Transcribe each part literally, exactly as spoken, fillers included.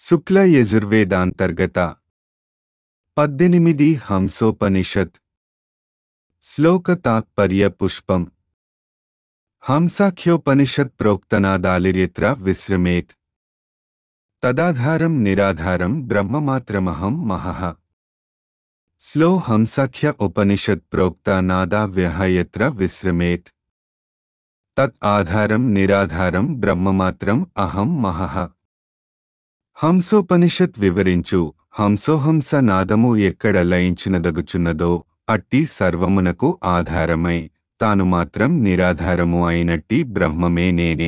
శుక్ల యజుర్వేదాంతర్గత పద్దెనిమిది హంసోపనిషత్ శ్లోక తాత్పర్య పుష్పం హంసాఖ్యోపనిషత్ ప్రోక్తనాదాలిర్యత్ర విశ్రమేత్ తదాధారం నిరాధారం బ్రహ్మమాత్రమహం మహః. శ్లో హంసాఖ్య ఉపనిషత్ ప్రోక్త నాదావ్యః యత్ర విశ్రమేత్ తత్ ఆధారం నిరాధారం బ్రహ్మమాత్రం అహం మహః. హంసోపనిషత్ వివరించు హంసోహంస నాదము ఎక్కడ లయించినదగుచున్నదో అట్టి సర్వమునకు ఆధారమై తాను మాత్రం నిరాధారము అయినట్టి బ్రహ్మమే నేనే.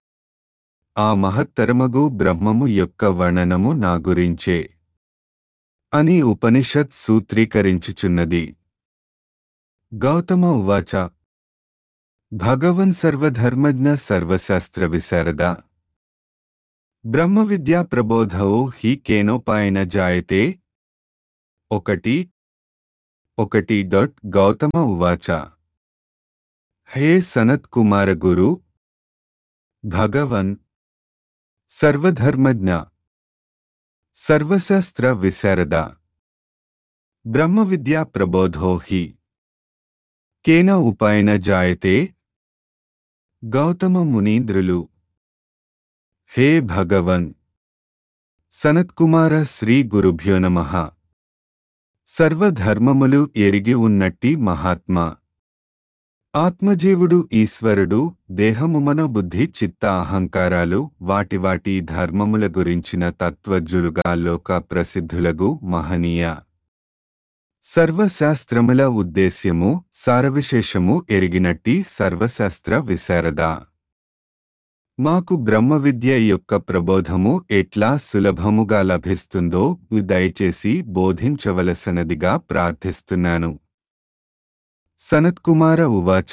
ఆ మహత్తరమగు బ్రహ్మము యొక్క వర్ణనము నా గురించే అని ఉపనిషత్ సూత్రీకరించుచున్నది. గౌతమ ఉవాచ భగవన్ సర్వధర్మజ్ఞ సర్వశాస్త్ర విశారద బ్రహ్మవిద్యా ప్రబోధో హి కేనోపాయన జాయతే. ఒకటి ఒకటి డొట్ గౌతమ ఉవాచ హే సనత్ కుమార గురు భగవన్ సర్వధర్మజ్ఞ సర్వశాస్త్ర విశారద బ్రహ్మవిద్యా ప్రబోధో హి కేన ఉపాయన జాయతే. గౌతమ మునీంద్రులు హే భగవన్ సనత్కుమార శ్రీ గురుభ్యో నమః. సర్వధర్మములు ఎరిగి ఉన్నట్టి మహాత్మా ఆత్మజీవుడు ఈశ్వరుడు దేహము మనోబుద్ధి చిత్త అహంకారాలు వాటి వాటి ధర్మముల గురించిన తత్వజ్ఞులుగా లోక ప్రసిద్ధులగు మహనీయ సర్వశాస్త్రముల ఉద్దేశ్యము సారవిశేషము ఎరిగినట్టి సర్వశాస్త్ర విశారద మాకు బ్రహ్మవిద్య యొక్క ప్రబోధము ఎట్లా సులభముగా లభిస్తుందో దయచేసి బోధించవలసినదిగా ప్రార్థిస్తున్నాను. సనత్కుమార ఉవాచ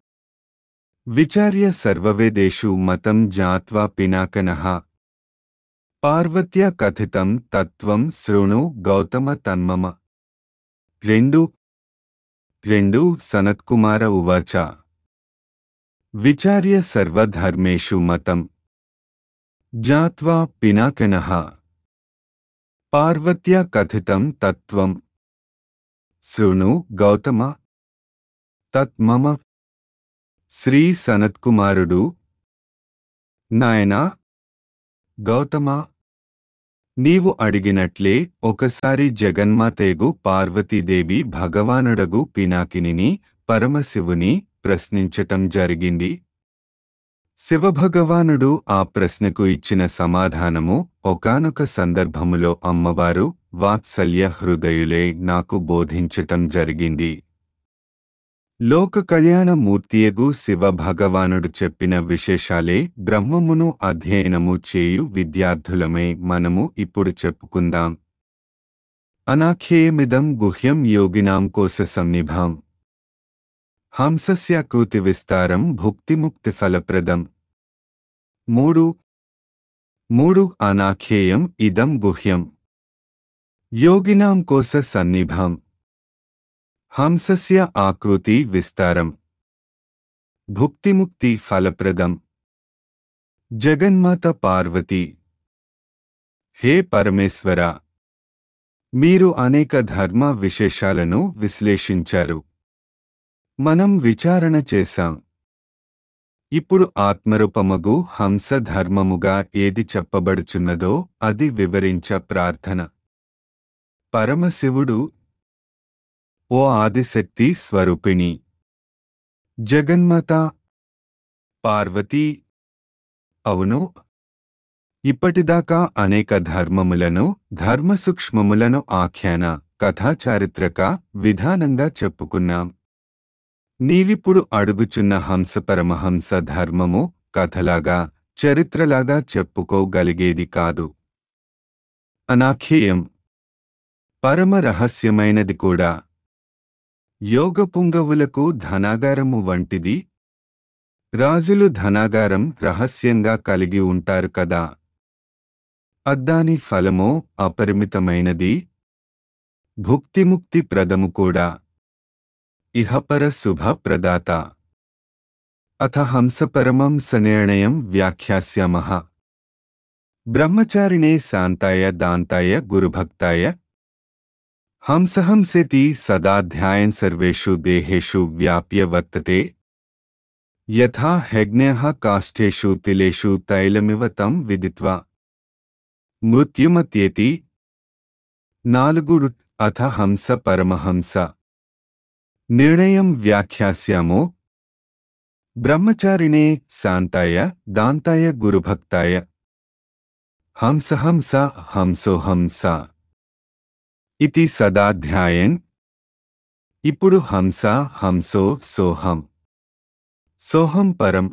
విచార్య సర్వవేదేషు మతం జ్ఞాత్వా పినాకనః పార్వత్యా కథితం తత్వం శృణు గౌతమ తన్మమ. రెండు రెండు సనత్కుమార ఉవాచ విచార్య సర్వధర్మేషు మతం జ్ఞాత్వా పినాకనః పార్వత్యా కథితం తత్వం శృణు గౌతమ తత్ మమ. శ్రీ సనత్కుమారుడు నాయనా గౌతమ నీవు అడిగినట్లే ఒకసారి జగన్మాతేగు పార్వతీదేవి భగవానుడగు పినాకినిని పరమశివుని ప్రశ్నించటం జరిగింది. శివభగవానుడు ఆ ప్రశ్నకు ఇచ్చిన సమాధానము ఒకానొక సందర్భములో అమ్మవారు వాత్సల్య హృదయులే నాకు బోధించటం జరిగింది. లోక కళ్యాణ మూర్తియగు శివ భగవానుడు చెప్పిన విశేషాలే బ్రహ్మమును అధ్యయనము చేయు విద్యార్థులమే మనము ఇప్పుడు చెప్పుకుందాం. అనాఖ్యేయమిదం గుహ్యం యోగినాం కోశ సన్నిభం హంసస్యాకృతి విస్తారం భుక్తిముక్తి ఫలప్రదం. మూడు మూడు అనాఖ్యేయం ఇదం గుహ్యం యోగినాం కోశ సన్నిభం హంసస్య ఆకృతి విస్తారం భుక్తిముక్తి ఫలప్రదం. జగన్మాత పార్వతి హే పరమేశ్వర మీరు అనేక ధర్మ విశేషాలను విశ్లేషించారు. మనం విచారణ చేశాం. ఇప్పుడు ఆత్మరూపమగు హంస ధర్మముగా ఏది చెప్పబడుచున్నదో అది వివరించ ప్రార్థన. పరమశివుడు ఓ ఆదిశక్తి స్వరూపిణి జగన్మాత పార్వతీ అవును ఇప్పటిదాకా అనేక ధర్మములను ధర్మసూక్ష్మములను ఆఖ్యాన కథాచారిత్రక విధానంగా చెప్పుకున్నాం. నీవిప్పుడు అడుగుచున్న హంస పరమహంస ధర్మము కథలాగా చరిత్రలాగా చెప్పుకోగలిగేది కాదు. అనాఖ్యేయం పరమ రహస్యమైనది కూడా. యోగపుంగవులకు ధనాగారము వంటిది. రాజులు ధనాగారం రహస్యంగా కలిగి ఉంటారు కదా. అద్దాని ఫలమో అపరిమితమైనది. భుక్తిముక్తి ప్రదము కూడా. ఇహపర శుభ ప్రదాత. అథ హంసపరమం సనిర్ణయం వ్యాఖ్యాస్యామః. బ్రహ్మచారిణే శాంతాయ దాంతాయ గురుభక్తాయ హంసహంసేతి సదాధ్యాయన్ సర్వేషు దేహేషు వ్యాప్య వర్తతే యథా హెగ్న్యః కాష్ఠేషు తిలేషు తైలమివ తం విదిత్వా మృత్యుమత్యేతి. నాలుగు అథ హంస పరమహంస నిర్ణయం వ్యాఖ్యాస్యామో. బ్రహ్మచారిణే శాంతాయ దాంతాయ గురుభక్తాయ హంసహంస హంసోహంస ఇతి సదాధ్యాయన్. ఇప్పుడు హంస హంసో సోహం, సోహం పరం,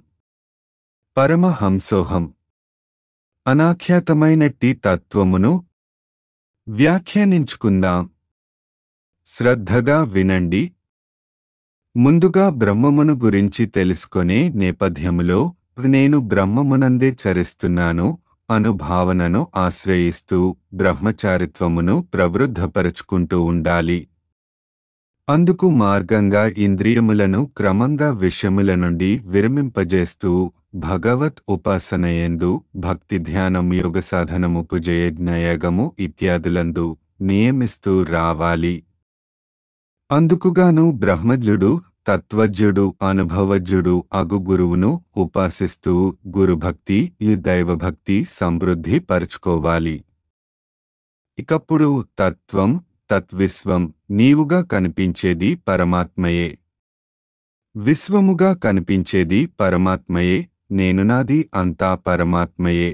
పరమహంసోహం అనాఖ్యాతమైనట్టి తత్వమును వ్యాఖ్యానించుకుందాం. శ్రద్ధగా వినండి. ముందుగా బ్రహ్మమును గురించి తెలుసుకొనే నేపథ్యములో నేను బ్రహ్మమునందే చరిస్తున్నాను అను భావనను ఆశ్రయిస్తూ బ్రహ్మచారిత్వమును ప్రవృద్ధపరుచుకుంటూ ఉండాలి. అందుకు మార్గంగా ఇంద్రియములను క్రమంగా విషయముల నుండి విరమింపజేస్తూ భగవత్ ఉపాసనయందు భక్తి ధ్యానం యోగ సాధనము పూజయజ్ఞయగము ఇత్యాదులందు నియమిస్తూ రావాలి. అందుకుగాను బ్రహ్మజ్ఞుడు తత్వజ్ఞుడు అనుభవజ్ఞుడు అగు గురువును ఉపాసిస్తూ గురుభక్తి ఈ దైవభక్తి సమృద్ధి పరుచుకోవాలి. ఇకప్పుడు తత్వం తత్విశ్వం నీవుగా కనిపించేది పరమాత్మయే, విశ్వముగా కనిపించేది పరమాత్మయే, నేనునాది అంతా పరమాత్మయే.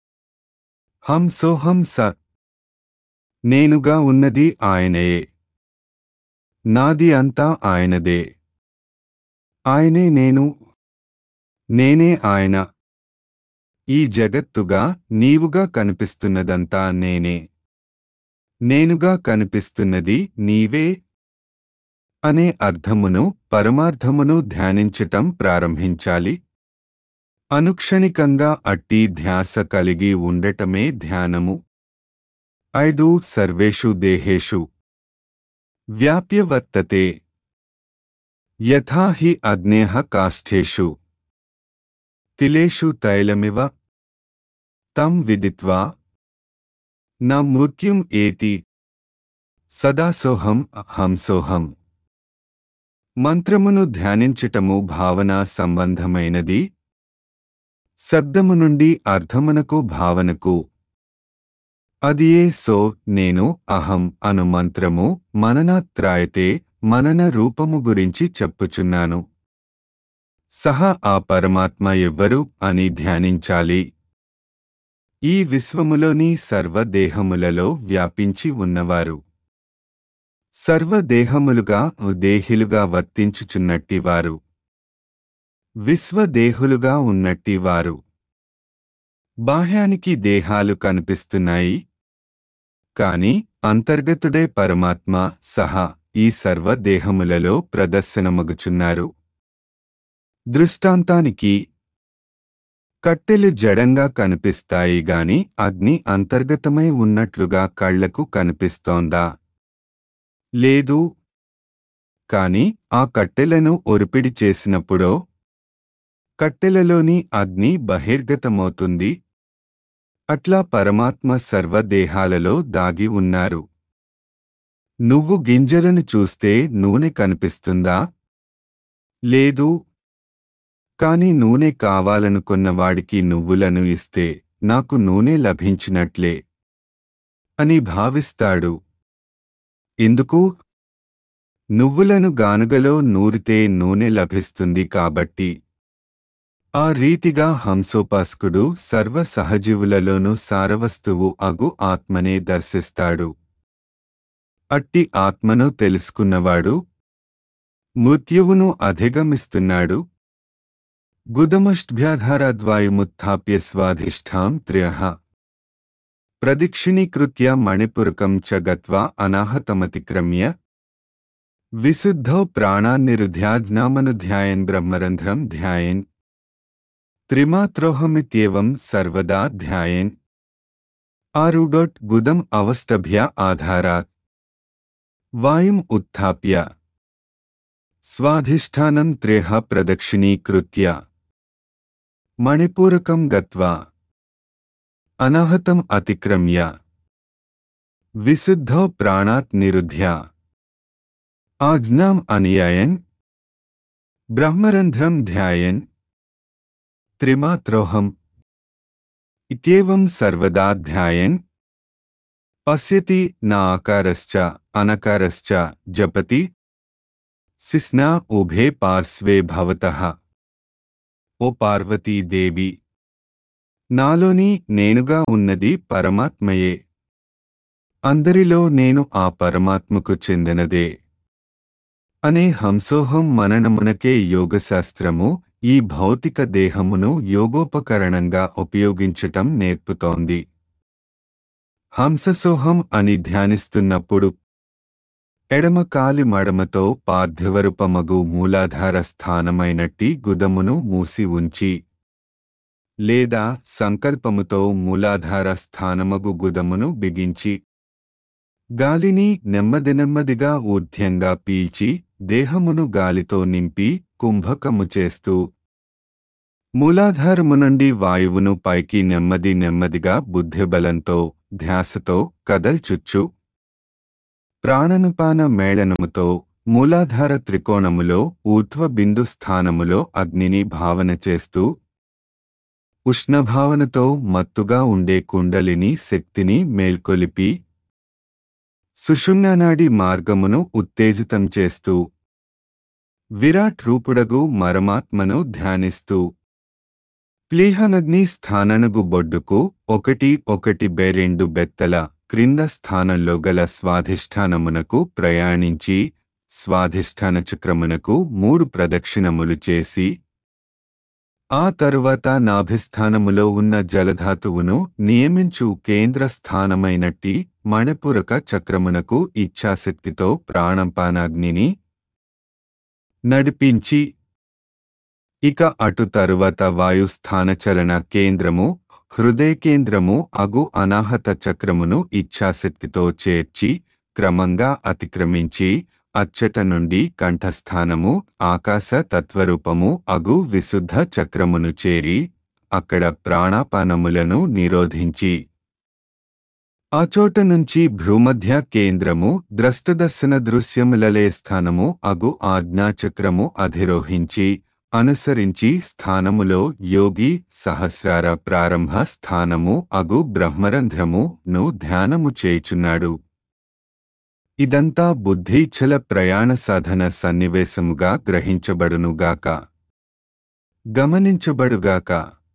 హంసోహం స నేనుగా ఉన్నది ఆయనయే, నాది అంతా ఆయనదే, ఆయనే నేను, నేనే ఆయన. ఈ జగత్తుగా నీవుగా కనిపిస్తున్నదంతా నేనే, నేనుగా కనిపిస్తున్నది నీవే అనే అర్థమును పరమార్థమును ధ్యానించటం ప్రారంభించాలి. అనుక్షణికంగా అట్టి ధ్యాస కలిగి ఉండటమే ధ్యానము. ఐదు సర్వేషు దేహేషు వ్యాప్య వర్తతే యథా హి అగ్నేః కాష్ఠేషు తిలేషు తైలమివ తం విదిత్వా న మృత్యుం ఏతి సదాసోహం హంసోహం. మంత్రమును ధ్యానించటము భావనా సంబంధమైనది. శబ్దము నుండి అర్థమునకు భావనకు అదియే సో నేను అహం అను మంత్రము మననాత్రాయతే మనన రూపము గురించి చెప్పుచున్నాను. సహా ఆ పరమాత్మ ఎవ్వరు అని ధ్యానించాలి. ఈ విశ్వములోని సర్వదేహములలో వ్యాపించి ఉన్నవారు, సర్వదేహములుగా దేహిలుగా వర్తించుచున్నట్టివారు, విశ్వదేహులుగా ఉన్నట్టివారు. బాహ్యానికి దేహాలు కనిపిస్తున్నాయి, కాని అంతర్గతుడే పరమాత్మ సహా ఈ సర్వదేహములలో ప్రదర్శనమగుచున్నారు. దృష్టాంతానికి కట్టెలు జడంగా కనిపిస్తాయి గాని అగ్ని అంతర్గతమై ఉన్నట్లుగా కళ్లకు కనిపిస్తోందా? లేదు. కాని ఆ కట్టెలను ఒరిపిడి చేసినప్పుడో కట్టెలలోని అగ్ని బహిర్గతమవుతుంది. అట్లా పరమాత్మ సర్వదేహాలలో దాగి ఉన్నారు. నువ్వు గింజలను చూస్తే నూనె కనిపిస్తుందా? లేదు. కాని నూనె కావాలనుకున్నవాడికి నువ్వులను ఇస్తే నాకు నూనె లభించినట్లే అని భావిస్తాడు. ఎందుకు? నువ్వులను గానుగలో నూరితే నూనె లభిస్తుంది కాబట్టి. ఆ రీతిగా హంసోపాసకుడు సర్వ సహజీవులలోనూ సారవస్తువు అగు ఆత్మనే దర్శిస్తాడు. అట్టి ఆత్మను తెలుసుకున్నవాడు మృత్యువును అధిగమిస్తున్నాడు. గుదమష్ట్భ్యాధారాద్వాయుముత్థాప్య స్వాధిష్ఠాం త్ర్యః ప్రదక్షిణీకృత్య మణిపురకం చ గత్వా అనాహతమతిక్రమ్య విశుద్ధౌ ప్రాణాన్నిరుధ్యాజ్ఞామనుధ్యాయన్ బ్రహ్మరంధ్రం ధ్యాయన్ త్రిమాత్రోహమిత్యేవం సర్వదా ధ్యాయన్. ఆరుడొట్ గుదం అవష్టభ్య ఆధారాత్ వాయుం ఉత్థాప్య స్వాధిష్ఠానం త్రేహ ప్రదక్షిణీకృత్య మణిపూరకం గత్వా అనాహతం అతిక్రమ్య విశుద్ధో ప్రాణాత్ నిరుధ్య ఆజ్ఞాం అనుయాయన్ బ్రహ్మరంధ్రం ధ్యాయన్ త్రిమాత్రోహం ఇత్యేవం సర్వదా ధ్యాయన్ పశ్యతి నా ఆకారశ్చ అనకారశ్చ జపతి శిస్నా ఉభే పార్శ్వే భవతః. ఓ పార్వతీదేవి, నాలోని నేనుగా ఉన్నది పరమాత్మయే. అందరిలో నేను ఆ పరమాత్మకు చెందినదే అనే హంసోహం మననమునకే యోగశాస్త్రము ఈ భౌతిక దేహమును యోగోపకరణంగా ఉపయోగించటం నేర్పుతోంది. హంససోహం అని ధ్యానిస్తున్నప్పుడు ఎడమ కాలి మడమతో పార్థివరూపమగు మూలాధార స్థానమైనట్టి గుదమును మూసి ఉంచి, లేదా సంకల్పముతో మూలాధార స్థానమగు గుదమును బిగించి, గాలిని నెమ్మది నెమ్మదిగా ఊర్ధ్యంగా పీల్చి దేహమును గాలితో నింపి కుంభకము చేస్తూ, మూలాధారము నుండి వాయువును పైకి నెమ్మది నెమ్మదిగా బుద్ధిబలంతో ధ్యాసతో కదల్చుచ్చు, ప్రాణనుపాన మేళనముతో మూలాధార త్రికోణములో ఊర్ధ్వ బిందు స్థానములో అగ్నిని భావన చేస్తూ, ఉష్ణభావనతో మత్తుగా ఉండే కుండలిని శక్తిని మేల్కొలిపి, సుషుమ్నానాడి మార్గమును ఉత్తేజితం చేస్తూ, విరాట్ రూపుడగు మరమాత్మను ధ్యానిస్తూ, ప్లీహనగ్ని స్థాననగు బొడ్డుకు ఒకటి ఒకటి బె రెండు బెత్తల క్రింద స్థానంలో గల స్వాధిష్ఠానమునకు ప్రయాణించి స్వాధిష్ఠాన చక్రమునకు మూడు ప్రదక్షిణములు చేసి, ఆ తరువాత నాభిస్థానములో ఉన్న జలధాతువును నియమించు కేంద్ర స్థానమైనట్టి మణిపూరక చక్రమునకు ఇచ్ఛాశక్తితో ప్రాణపానాగ్నిని నడిపించి, ఇక అటు తరువాత వాయుస్థానచలన కేంద్రము హృదయ కేంద్రము అగు అనాహత చక్రమును ఇచ్ఛాశక్తితో చేర్చి క్రమంగా అతిక్రమించి అచ్చట నుండి కంఠస్థానము ఆకాశ తత్వరూపము అగు విశుద్ధ చక్రమును చేరి అక్కడ ప్రాణాపానములను నిరోధించి, ఆచోట నుంచి భ్రూమధ్య కేంద్రము ద్రష్టదర్శన దృశ్యములలే స్థానము అగు ఆజ్ఞాచక్రము అధిరోహించి అనుసరించి స్థానములో యోగి సహస్రార ప్రారంభ స్థానము అగు బ్రహ్మరంధ్రము ను ధ్యానము చేయుచున్నాడు. ఇదంతా బుద్ధీచ్ఛల ప్రయాణ సాధన సన్నివేశముగా గ్రహించబడునుగాక, గమనించబడుగాక.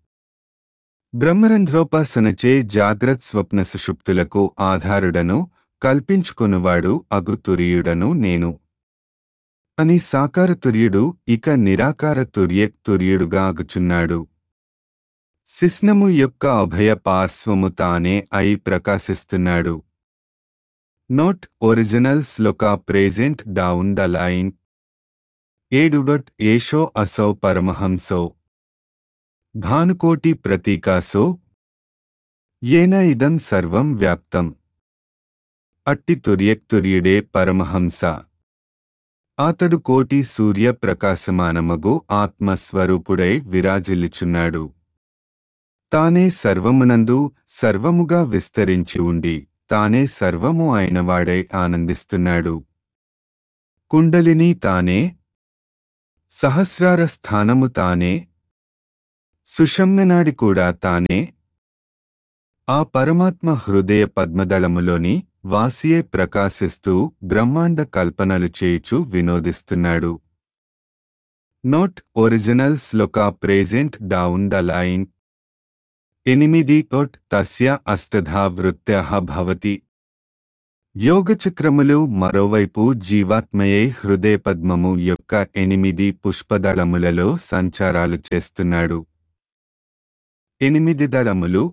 బ్రహ్మరంధ్రోపాసనచే జాగ్రత్ స్వప్న సుషుప్తులకు ఆధారుడను కల్పించుకొనువాడు అగు తుర్యుడను నేను అని సాకార తుర్యుడు ఇక నిరాకార తుర్య తుర్యుడుగా అగుచున్నాడు. శిస్నము యొక్క అభయ పార్శ్వము తానే అయి ప్రకాశిస్తున్నాడు. నోట్ ఒరిజినల్ శ్లోక ప్రెజెంట్ డౌన్ ద లైన్. ఏడు డొట్ ఏషో అసౌ పరమహంసో భానుకోటి ప్రతీకాసో ఏన ఇదం సర్వం వ్యాప్తం. అట్టి తుర్యక్తుర్యుడే పరమహంస. అతడు కోటి సూర్య ప్రకాశమానమగు ఆత్మస్వరూపుడై విరాజిల్లుచున్నాడు. తానే సర్వమునందు సర్వముగా విస్తరించి ఉండి తానే సర్వము అయినవాడై ఆనందిస్తున్నాడు. కుండలిని తానే, సహస్రార స్థానము తానే, సుషమ్ననాడి కూడా తానే. ఆ పరమాత్మ హృదయ పద్మదళములోని వాసియే ప్రకాశిస్తూ బ్రహ్మాండ కల్పనలు చేయుచు వినోదిస్తున్నాడు. నోట్ ఒరిజినల్ శ్లోక ప్రెజెంట్ డౌన్ ద లైన్. ఎనిమిది తోట్ తస్య అష్టధా వృత్త్యః భవతి. యోగచక్రములు మరోవైపు జీవాత్మయే హృదయపద్మము యొక్క ఎనిమిది పుష్పదళములలో సంచారాలు చేస్తున్నాడు. ఎనిమిది దళములు.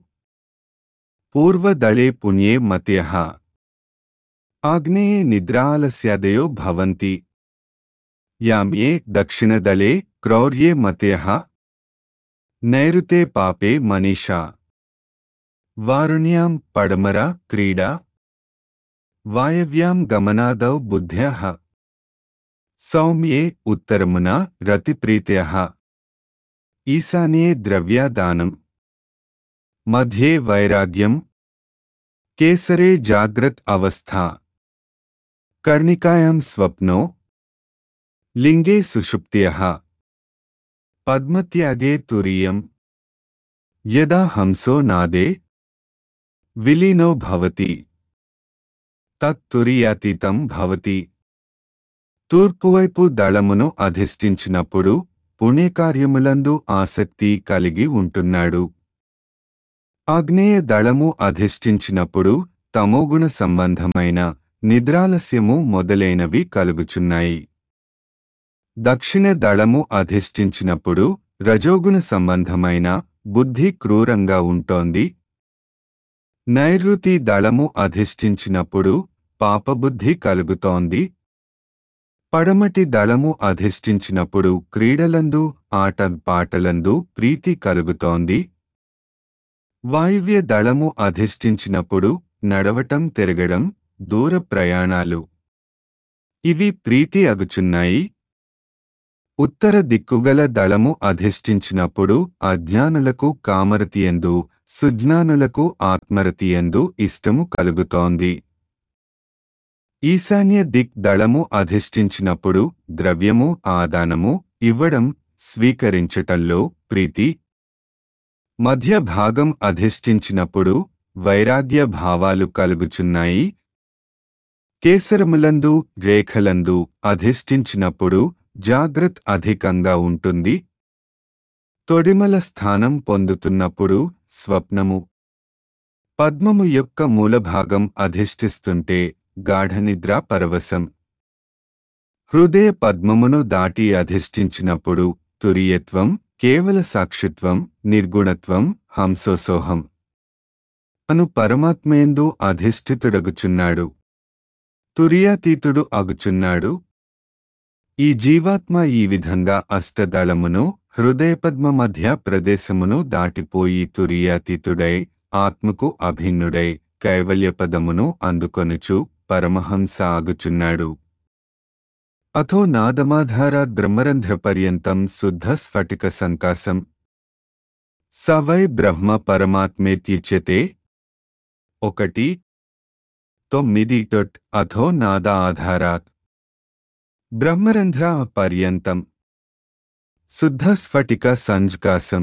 పూర్వదళే పుణ్యే మత్యః, ఆగ్నేయే నిద్రాలస్యాదయో భవంతి, యామ్యే దక్షిణదళే క్రౌర్యే మత్యః, నైరుతే పాపే మనీషా, వారుణ్యాం పడమర క్రీడా, వాయవ్యాం గమనాదౌ బుద్ధ్యః, సౌమ్యే ఉత్తరమున రతిప్రీత్యః, ఈశాన్యే ద్రవ్యాదానం, మధ్యే వైరాగ్యం కేసరే జాగ్రత్ అవస్థా కర్ణికాయాం స్వప్నో లింగే సుషుప్త్యః పద్మత్యాగే తురీయం యదా హంసో నాదే విలీనో భవతి తత్తురీయాతీతం భవతి. తూర్పువైపు దళమును అధిష్ఠించినప్పుడు పుణ్యకార్యములందు ఆసక్తి కలిగి ఉంటున్నాడు. ఆగ్నేయ దళము అధిష్ఠించినప్పుడు తమోగుణ సంబంధమైన నిద్రాలస్యము మొదలైనవి కలుగుచున్నాయి. దక్షిణ దళము అధిష్ఠించినప్పుడు రజోగుణ సంబంధమైన బుద్ధి క్రూరంగా ఉంటోంది. నైరుతి దళము అధిష్ఠించినప్పుడు పాపబుద్ధి కలుగుతోంది. పడమటి దళము అధిష్ఠించినప్పుడు క్రీడలందు ఆట పాటలందు ప్రీతి కలుగుతోంది. వాయువ్య దళము అధిష్ఠించినప్పుడు నడవటం తిరగడం దూర ప్రయాణాలు ఇవి ప్రీతి అగుచున్నాయి. ఉత్తర దిక్కుగల దళము అధిష్ఠించినప్పుడు అజ్ఞానులకు కామరతియందు సుజ్ఞానులకు ఆత్మరతియందు ఇష్టము కలుగుతోంది. ఈశాన్య దిక్ దళము అధిష్ఠించినప్పుడు ద్రవ్యము ఆదానము ఇవ్వడం స్వీకరించటంలో ప్రీతి. మధ్య భాగం అధిష్ఠించినప్పుడు వైరాగ్య భావాలు కలుగుచున్నాయి. కేసరములందు రేఖలందు అధిష్ఠించినప్పుడు జాగ్రత్ అధికంగా ఉంటుంది. తొడిమల స్థానం పొందుతున్నప్పుడు స్వప్నము. పద్మము యొక్క మూలభాగం అధిష్ఠిస్తుంటే గాఢనిద్ర పరవశం. హృదయ పద్మమును దాటి అధిష్ఠించినప్పుడు తురియత్వం కేవల సాక్షిత్వం నిర్గుణత్వం హంసోసోహం అను పరమాత్మయందు అధిష్ఠితుడగుచున్నాడు. తురియాతీతుడు అగుచున్నాడు. ఈ జీవాత్మ ఈ విధంగా అష్టదళమును హృదయపద్మ మధ్య ప్రదేశమును దాటిపోయి తురియాతీతుడై ఆత్మకు అభిన్నుడై కైవల్యపదమును అందుకొనుచు పరమహంస ఆగుచున్నాడు. అథో నాదమాధారాద్ బ్రహ్మరంధ్రపర్యంతం శుద్ధ స్ఫటిక సంకాసం స వై బ్రహ్మ పరమాత్మేత్యుచ్యతే. ఒకటి తొమ్మిది టొట్ అథో నాద ఆధారాత్ బ్రహ్మరంధ్ర పర్యంతం శుద్ధ స్ఫటిక సంజ్కాసం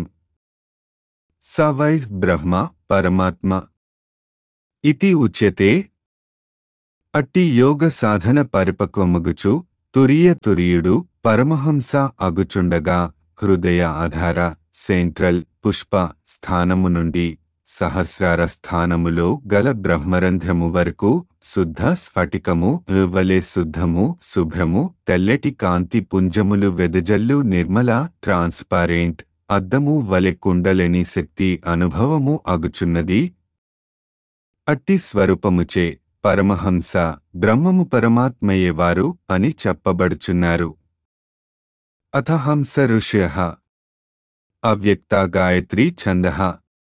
స వై బ్రహ్మ పరమాత్మ ఇతి ఉచ్యతే. అట్టి యోగ సాధన పరిపక్వమగుచు తురియ తురియుడు పరమహంస అగుచుండగా హృదయ ఆధార సెంట్రల్ పుష్ప స్థానము నుండి సహస్రార స్థానములో గల బ్రహ్మరంధ్రము వరకు శుద్ధ స్ఫటికము వలె శుద్ధము శుభ్రము తెల్లటి కాంతి పుంజములు వెదజల్లు నిర్మల ట్రాన్స్పారెంట్ అద్దము వలె కుండలిని శక్తి అనుభవము అగుచున్నది. అట్టి స్వరూపముచే పరమహంస బ్రహ్మము పరమాత్మయేవారు అని చెప్పబడుచున్నారు. అథ హంస ఋష్యః అవ్యక్త గాయత్రీ ఛందః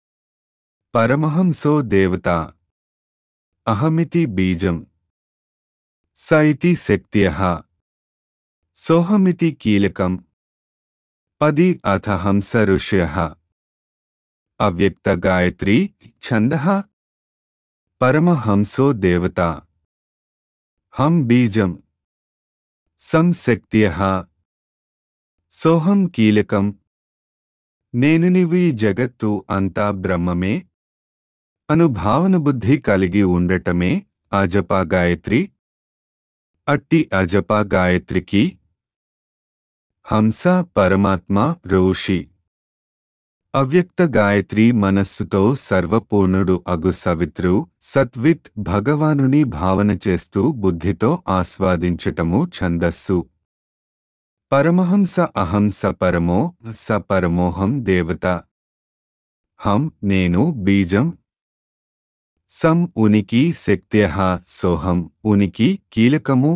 పరమహంసో దేవత అహమితి బీజం స ఇతి శక్త్యః సోహమితి కీలకం. పది అథ హంస ఋష్యః అవ్యక్త గాయత్రీ ఛందః పరమహంసో దేవత హం బీజం సం శక్త్యః సోహం కీలకం. నేను నీవు ఈ జగత్తు అంతా బ్రహ్మమే అను భావన బుద్ధి కలిగి ఉండటమే అజపా గాయత్రి. అట్టి అజపా గాయత్రికి హంస పరమాత్మ రోషి. అవ్యక్త గాయత్రి మనస్సుతో సర్వపూర్ణుడు అగు సవిత్రు సత్విత్ భగవానుని భావన చేస్తూ బుద్ధితో ఆస్వాదించటము ఛందస్సు. పరమహంస అహం సపరమో సపరమోహం దేవత. హం నేను బీజం. సం ఉనికి శక్త్యః సోహం ఉనికి కీలకము.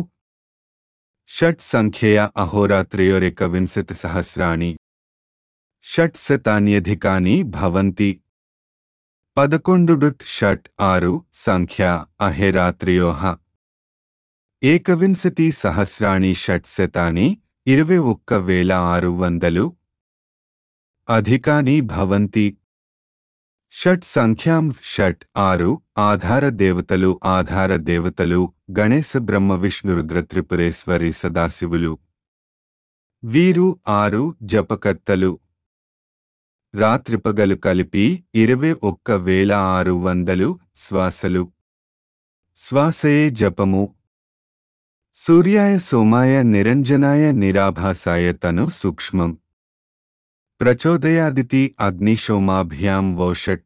షట్ సంఖ్యయ అహోరాత్రయోరేకవింశతి సహస్రాణి షట్శతాన్యధికాని భవంతి. పదకొండు డుట్ షట్ ఆరు సంఖ్య అహేరాత్రయోః ఏకవింశతి సహస్రాణి షట్శతాని ఇరవై ఒక్క వేల ఆరు వందలు అధికాని భవంతి. షట్ సంఖ్యాం షట్ ఆరు ఆధార దేవతలు ఆధార దేవతలు గణేశ బ్రహ్మ విష్ణు రుద్ర త్రిపురేశ్వరి సదాశివులు. వీరు ఆరు జపకర్తలు. రాత్రిపగలు కలిపి ఇరవై ఒక్క వేల ఆరు వందలు శ్వాసలు. శ్వాసయే జపము. సూర్యాయ సోమాయ నిరంజనాయ నిరాభాసాయ తను సూక్ష్మం. ప్రచోదయాదితి అగ్నిశోమాభ్యాం వోషట్.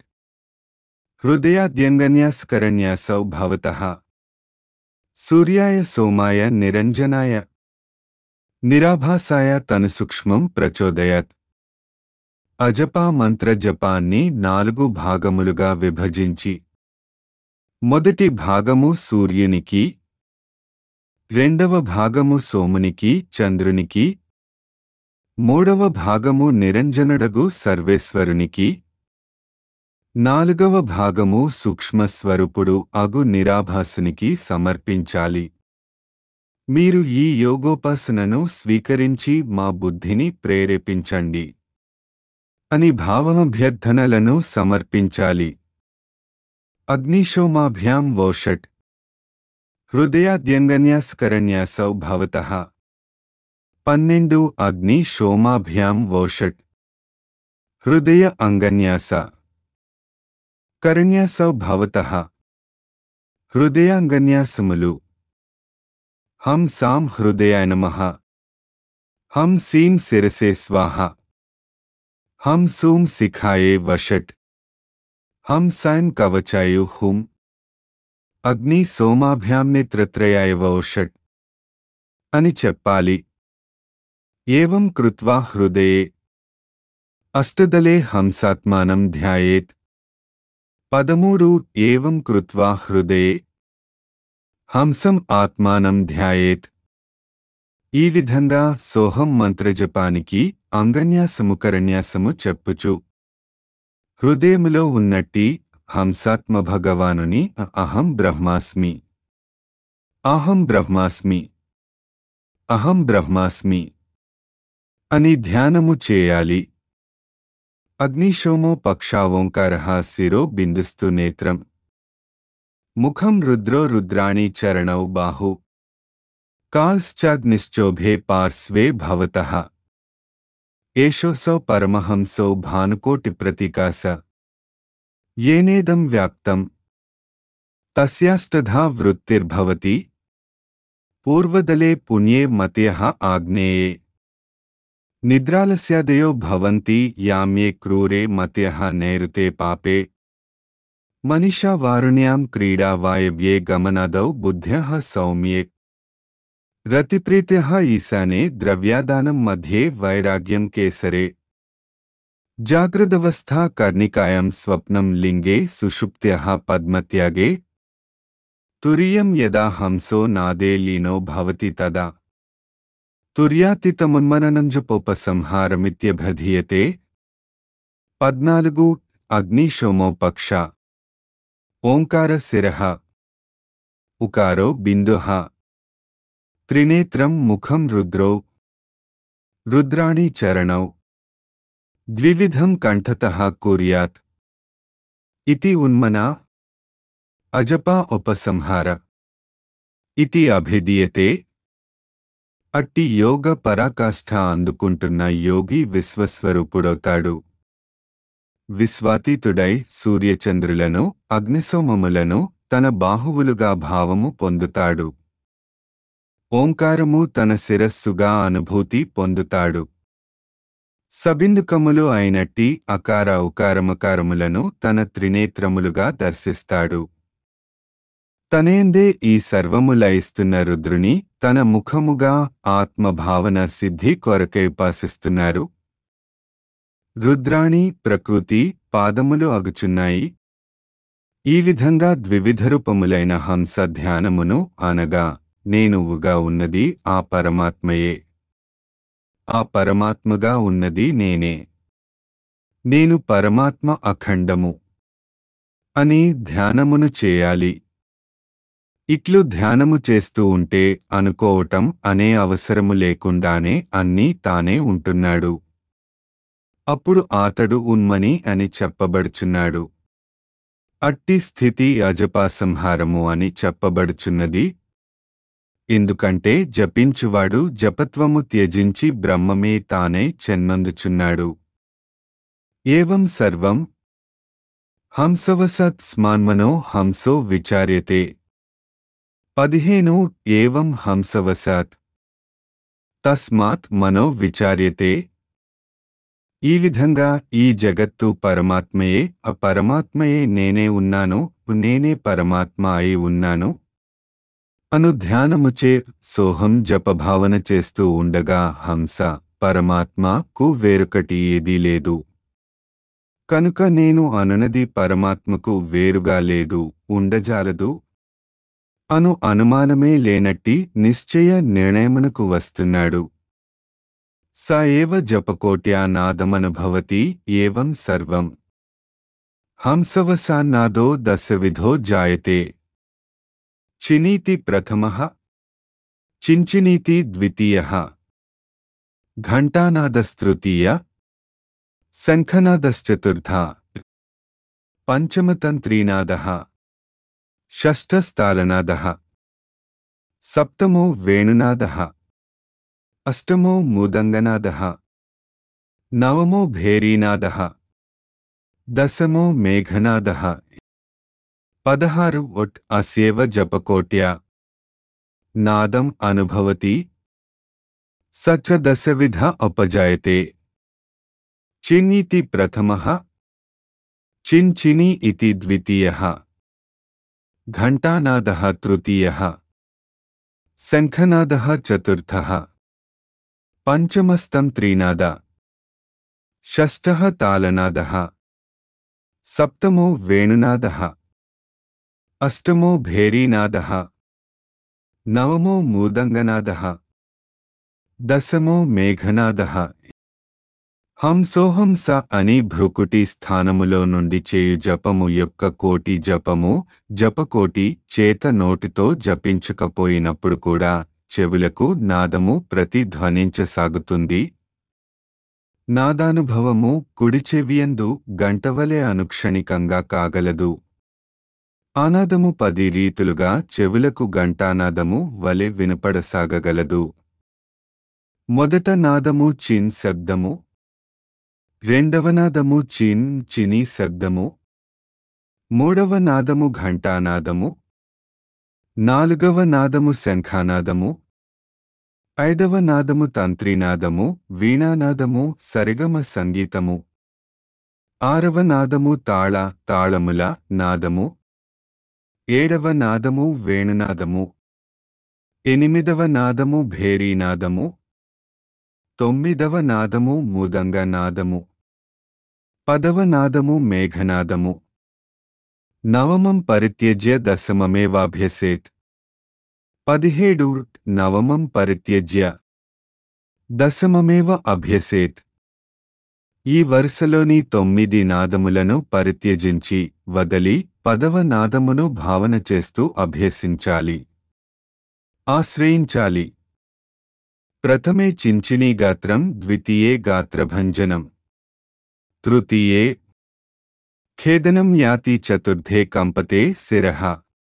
హృదయాద్యంగన్యాస్కరణ్యాసౌ భవతః. సూర్యాయ సోమాయ నిరంజనాయ నిరాభాసాయ తను సూక్ష్మం ప్రచోదయాత్. అజపా మంత్ర జపాన్ని నాలుగు భాగములుగా విభజించి మొదటి భాగము సూర్యునికి, రెండవ భాగము సోమునికి చంద్రునికి, మూడవ భాగము నిరంజనుడగు సర్వేశ్వరునికి, నాలుగవ భాగము సూక్ష్మస్వరూపుడు అగు నిరాభాసునికి సమర్పించాలి. మీరు ఈ యోగోపాసనను స్వీకరించి మా బుద్ధిని ప్రేరేపించండి అని భావమభ్యర్థనలను సమర్పించాలి. అగ్నిశోమాభ్యాం వోషట్. హృదయాద్యంగన్యాస్కరణ్యాసౌ భవతః. పన్నెండు అగ్ని శోమాభ్యాం వోషట్. హృదయ అంగన్యాస కరణ్యాసౌ భవతః. హృదయాంగన్యాసములు. హం సాం హృదయాయ నమః. హం సీం శిరసే స్వాహ. హం సూం శిఖాయే వషట్. హం సైం కవచాయు హుం. అగ్ని సోమాభ్యాం నేత్రత్రయాయ వోషట్ అని చెప్పాలి. ఏవం కృత్వా హృదయే అష్టదలే హంసాత్మానం ధ్యాయేత్. పదమూడు ఏవం కృత్వా హృదయే హంసం ఆత్మానం ధ్యాయేత్. ఈ విధంగా సోహం మంత్రజపానికి అంగన్యాసము కరణ్యాసము చెప్పుచు హృదయములో ఉన్నట్టి హంసాత్మ భగవానుని అహం బ్రహ్మాస్మి, అహం బ్రహ్మాస్మి, అహం బ్రహ్మాస్మి అని ధ్యానము చేయాలి. అగ్నిశోమో పక్షావోంకారః శిరో బిందుస్తు నేత్రం. ముఖం రుద్రో రుద్రాణి చరణౌ బాహు. కాల్శ్చాగ్నిశ్చోభే పార్శ్వే భవతః. ఏషోసౌ పరమహంసో భానుకోటి ప్రతీకాస. येनेदं व्याप्तं तस्याष्टधा वृत्तिर्भवति. पूर्वदले पुण्ये मत्यः आग्नेये. निद्रालस्यादयो भवन्ति याम्ये क्रूरे मत्यः नैऋते पापे. मनीषा वारुण्यां क्रीडा वायव्ये गमनादौ बुद्ध्यः सौम्ये. रतिप्रीत्यः ईशाने द्रव्यादानं मध्ये वैराग्यं केसरे. जागृदवस्था कर्णिकायां स्वप्नं लिंगे सुषुप्त्याः पद्मत्यागे. तुरीयं यदा हंसो नादे लीनो भवति तदा. तुर्यातीतमुन्मननं जपोपसंहारमित्यभिधीयते. पद्नालुगु अग्निशोमो पक्ष. ओंकार शिरः. उकारो बिन्दुः. त्रिनेत्रं मुखं रुद्रौ. रुद्राणि चरणौ. द्विविधं कंठतः कुर्यात्. इति उन्मना. अजपा उपसंहार इति अभिधीयते. అట్టి యోగ పరాకాష్ఠ అందుకుంటున్న యోగి విశ్వస్వరూపుడవుతాడు. విశ్వాతీతుడై సూర్యచంద్రులను అగ్నిసోమములను తన బాహువులుగా భావము పొందుతాడు. ఓంకారము తన శిరస్సుగా అనుభూతి పొందుతాడు. సబిందుకములు అయినట్టి అకార ఉకారమకారములను తన త్రినేత్రములుగా దర్శిస్తాడు. తనేందే ఈ సర్వము లయిస్తున్న రుద్రుని తన ముఖముగా ఆత్మభావన సిద్ధి కొరకై ఉపాసిస్తున్నారు. రుద్రాణి ప్రకృతి పాదములు అగుచున్నాయి. ఈ విధంగా ద్వివిధ రూపములైన హంస ధ్యానమును అనగా నేనువుగా ఉన్నది ఆ పరమాత్మయే, ఆ పరమాత్మగా ఉన్నది నేనే, నేను పరమాత్మ అఖండము అని ధ్యానమును చేయాలి. ఇట్లు ధ్యానము చేస్తూ ఉంటే అనుకోవటం అనే అవసరము లేకుండానే అన్నీ తానే ఉంటున్నాడు. అప్పుడు ఆతడు ఉన్మని అని చెప్పబడుచున్నాడు. అట్టి స్థితి అజపాసంహారము అని చెప్పబడుచున్నది. ఎందుకంటే జపించువాడు జపత్వము త్యజించి బ్రహ్మమే తానే చెన్నొందుచున్నాడు. ఏవం సర్వం హంసవసత్ స్మాన్మనో హంసో విచార్యతే. పదిహేను ఏవం హంసవసత్ తస్మాత్ మనో విచార్యతే. ఈ విధంగా ఈ జగత్తు పరమాత్మయే, ఆ పరమాత్మయే నేనే ఉన్నాను, నేనే పరమాత్మ అయి ఉన్నాను అను ధ్యానముచే సోహం జపభావన చేస్తూ ఉండగా హంస పరమాత్మకు వేరొకటి ఏదీ లేదు. కనుక నేను అనునది పరమాత్మకు వేరుగా లేదు, ఉండజాలదు అను అనుమానమే లేనట్టి నిశ్చయ నిర్ణయమునకు వస్తున్నాడు. స ఏవ జపకోట్యా నాదమనుభవతి ఏవం సర్వం హంసవసాన్నాదో దశవిధో జాయతే. చినీతి ప్రథమః, చించినీతి ద్వితీయః, ఘంటానాదస్తృతీయ, శంఖనాదశ్చతుర్థా, పంచమతంత్రీనాదః, షష్ఠస్థాళనాదః, సప్తమో వేణునాదః, అష్టమో మూదంగనాదః, నవమో భేరీనాదః, దశమో మేఘనాదః. పదహారు ఒట్ అస్యేవ జపకోట్యా నాదం అనుభవతి స చ దశవిధ ఉపజాయతే. చిన్నీతి ప్రథమః, చించిని ఇతి ద్వితీయః, ఘంటానాదః తృతీయః, శంఖనాదః చతుర్థః, పంచమస్తం త్రీనాద, షష్ఠః తాళనాదః, సప్తమో వేణునాదః, అష్టమో భేరీనాదః, నవమో మూదంగనాదః, దశమో మేఘనాదః. హంసోహంస అని భ్రుకుటి స్థానములో నుండి చేయు జపము యొక్క కోటి జపము జపకోటి చేత నోటితో జపించకపోయినప్పుడు కూడా చెవులకు నాదము ప్రతిధ్వనించసాగుతుంది. నాదానుభవము కుడి చెవియందు గంటవలె అనుక్షణికంగా కాగలదు. ఆనాదము పది రీతులుగా చెవులకు గంటానాదము వలె వినపడసాగగలదు. మొదట నాదము చిన్ శబ్దము, రెండవ నాదము చిన్ చిని శబ్దము, మూడవ నాదము ఘంటానాదము, నాలుగవ నాదము శంఖానాదము, ఐదవ నాదము తంత్రీనాదము వీణానాదము సరిగమ సంగీతము, ఆరవ నాదము తాళ తాళముల నాదము, ఏడవ నాదము వేణునాదము, ఎనిమిదవ నాదము భేరీనాదము, తొమ్మిదవ నాదము మూదంగ నాదము, పదవ నాదము మేఘనాదము. నవమం పరిత్యజ్య దశమమేవాభ్యసేత్. పదిహేడు నవమం పరిత్యజ్య దశమమేవ అభ్యసేత్. ఈ వరుసలోని తొమ్మిది నాదములను పరిత్యజించి వదలి పదవ నాదమును భావన చేస్తూ అభ్యసించాలి, ఆశ్రయించాలి. ప్రథమే చించినీ గాత్రం, ద్వితీయే గాత్రభంజనం, తృతీయే ఖేదనం యాతి, చతుర్థే కంపతే శిరః.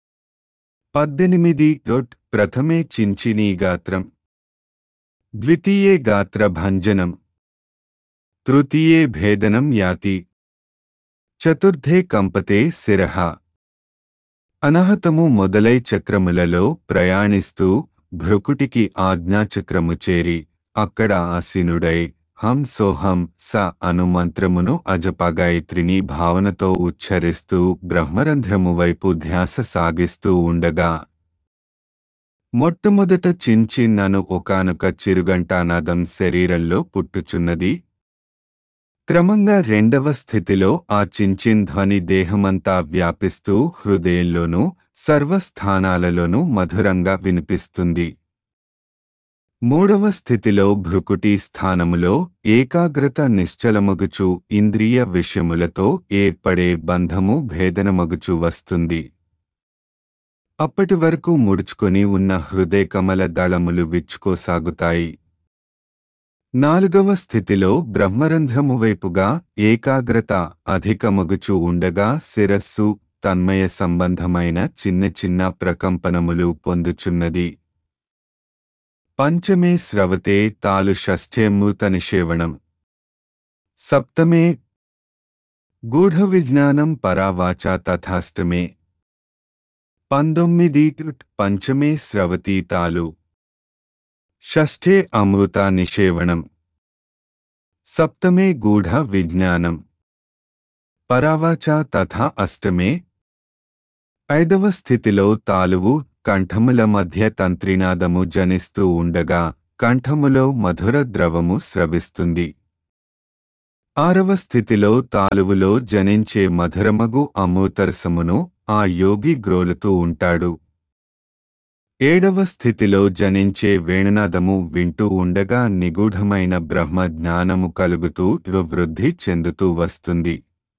పద్దెనిమిది డొట్ ప్రథమే చించినీ గాత్రం, ద్వితీయే గాత్రభంజనం, తృతీయే భేదనం యాతి, చతుర్థే కంపతే శిరః. అనాహతము మొదలై చక్రములలో ప్రయాణిస్తూ భృకుటికి ఆజ్ఞాచక్రము చేరి అక్కడ ఆసీనుడై హం సోహం స అను మంత్రమును అజపగాయత్రిని భావనతో ఉచ్చరిస్తూ బ్రహ్మరంధ్రము వైపు ధ్యాస సాగిస్తూ ఉండగా మొట్టమొదట చిన్చిన్నను ఒకానొక చిరుగంటానాదం శరీరంలో పుట్టుచున్నది. క్రమంగా రెండవ స్థితిలో ఆ చించిన్ ధ్వని దేహమంతా వ్యాపిస్తూ హృదయంలోనూ సర్వస్థానాలలోనూ మధురంగా వినిపిస్తుంది. మూడవ స్థితిలో భృకుటి స్థానములో ఏకాగ్రత నిశ్చలమగుచు ఇంద్రియ విషయములతో ఏర్పడే బంధము భేదనమగుచు వస్తుంది. అప్పటి వరకు ముడుచుకొని ఉన్న హృదయకమల దళములు విచ్చుకోసాగుతాయి. నాలుగవ స్థితిలో బ్రహ్మరంధ్రము వైపుగా ఏకాగ్రత అధికమగుచు ఉండగా శిరస్సు తన్మయ సంబంధమైన చిన్న చిన్న ప్రకంపనములు పొందుచున్నది. పంచమే స్రవతే తాలు షష్ఠేమూత నిషేవణం. సప్తమే గూఢ విజ్ఞానం పరావాచా తథాష్టమే. పంతొమ్మిది పంచమే స్రవతి తాలు. షష్ఠే అమృత నిషేవణం. సప్తమే గూఢ విజ్ఞానం పరావాచా తథా అష్టమే. ఐదవ స్థితిలో తాలువు కంఠముల మధ్య తంత్రినాదము జనిస్తూ ఉండగా కంఠములో మధుర ద్రవము స్రవిస్తుంది. ఆరవ స్థితిలో తాలువులో జనించే మధురమగు అమృతరసమును ఆ యోగి గ్రోలుతూ ఉంటాడు. ఏడవ స్థితిలో జనించే వేణునాదము వింటూ ఉండగా నిగూఢమైన బ్రహ్మ జ్ఞానము కలుగుతూ వృద్ధి చెందుతూ వస్తుంది.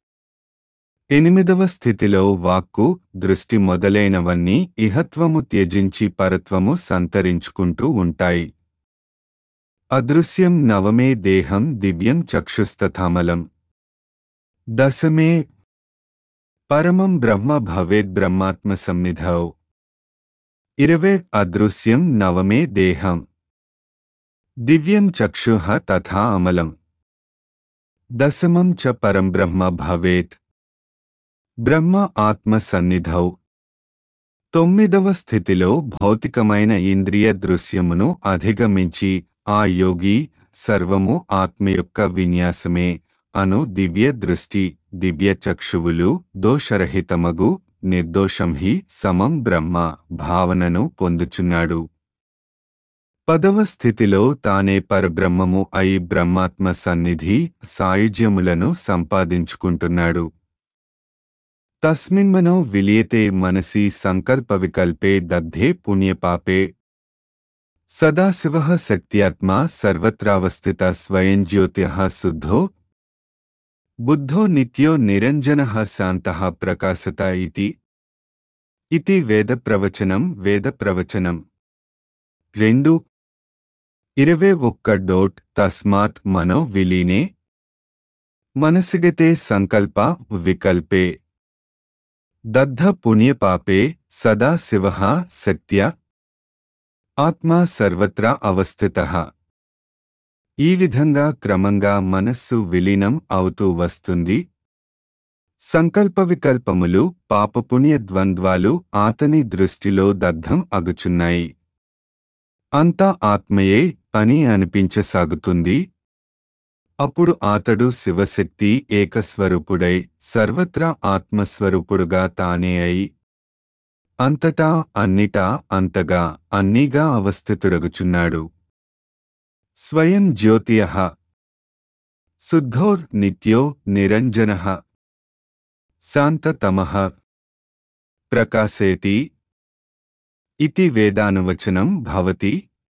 ఎనిమిదవ స్థితిలో వాక్కు, దృష్టి మొదలైనవన్నీ ఇహత్వము త్యజించి పరత్వము సంతరించుకుంటూ ఉంటాయి. అదృశ్యం నవమే దేహం దివ్యం చక్షుస్తథామలం. దశమే పరమం బ్రహ్మ భవేద్ బ్రహ్మాత్మ సన్నిధౌ. ఇరవే అదృశ్యం నవమే దేహం దివ్యం చక్షుః తథా అమలం. దశమం చ పరం బ్రహ్మ భవేత్ బ్రహ్మ ఆత్మ సన్నిధౌ. తొమ్మిదవ స్థితిలో భౌతికమైన ఇంద్రియ దృశ్యమును అధిగమించి ఆ యోగి సర్వము ఆత్మ యొక్క విన్యాసమే అను దివ్య దృష్టి, దివ్య చక్షువులు, దోషరహితమగు నిర్దోషం హి సమం బ్రహ్మ భావనను పొందుచున్నాడు. పదవ స్థితిలో తానే పరబ్రహ్మము అయి బ్రహ్మాత్మ సన్నిధి సాయుజ్యములను సంపాదించుకుంటున్నాడు. తస్మిన్మనో విలీయతే మనసి సంకల్ప వికల్పే దగ్ధే పుణ్యపాపే. సదాశివః శక్త్యాత్మా సర్వత్రావస్థిత స్వయం జ్యోతిః శుద్ధో బుద్ధో నిత్యో నిరంజనః శాంతః ప్రకాశత ఇతి. ఇతి వేద ప్రవచనం. వేద ప్రవచనం రెండు ఇరవై ఒక్క డోట్ తస్మాత్ మనో విలీనే మనసిగతే సంకల్ప వికల్పే దగ్ధ పుణ్యపాపే సదా శివః శక్త్యా ఆత్మా సర్వత్రా అవస్థితః. ఈ విధంగా క్రమంగా మనస్సు విలీనం అవుతూ వస్తుంది. సంకల్ప వికల్పములు, పాపపుణ్య ద్వంద్వాలు అతని దృష్టిలో దగ్ధం అగుచున్నాయి. అంతా ఆత్మయే అని అనిపించసాగుతుంది. అప్పుడు అతడు శివశక్తి ఏకస్వరూపుడై సర్వత్రా ఆత్మస్వరూపుడుగా తానే అయి అంతటా అన్నిటా అంతగా అన్నీగా అవస్థితుడగుచున్నాడు. స్వయం జ్యోతిః శుద్ధోర్ నిత్యో నిరంజనః శాంతతమః ప్రకాశేతి. ఇతి వేదానువచనం భవతి.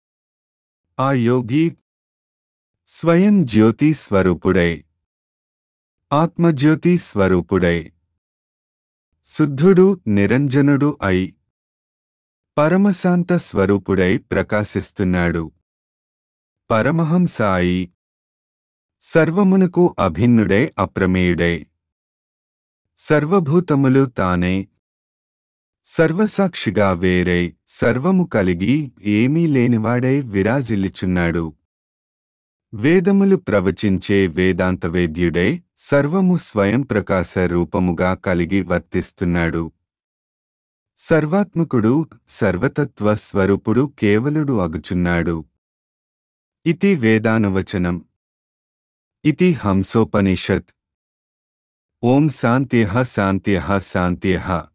ఆ యోగి స్వయం జ్యోతి స్వరూపుడై, ఆత్మజ్యోతి స్వరూపుడై, శుద్ధుడు నిరంజనుడు అయి పరమశాంత స్వరూపుడై ప్రకాశిస్తున్నాడు. పరమహంస అయి సర్వమునకు అభిన్నుడై అప్రమేయుడై సర్వభూతములు తానై సర్వసాక్షిగా వేరై సర్వము కలిగి ఏమీ లేనివాడై విరాజిల్లుచున్నాడు. వేదములు ప్రవచించే వేదాంతవేద్యుడై సర్వము స్వయం ప్రకాశ రూపముగా కలిగి వర్తిస్తున్నాడు. సర్వాత్మకుడు, సర్వతత్వ స్వరూపుడు కేవలుడు అగుచున్నాడు. ఇతి వేదానువచనం. ఇతి హంసోపనిషత్. ఓం శాంత్యః శాంత్యః శాంత్యః.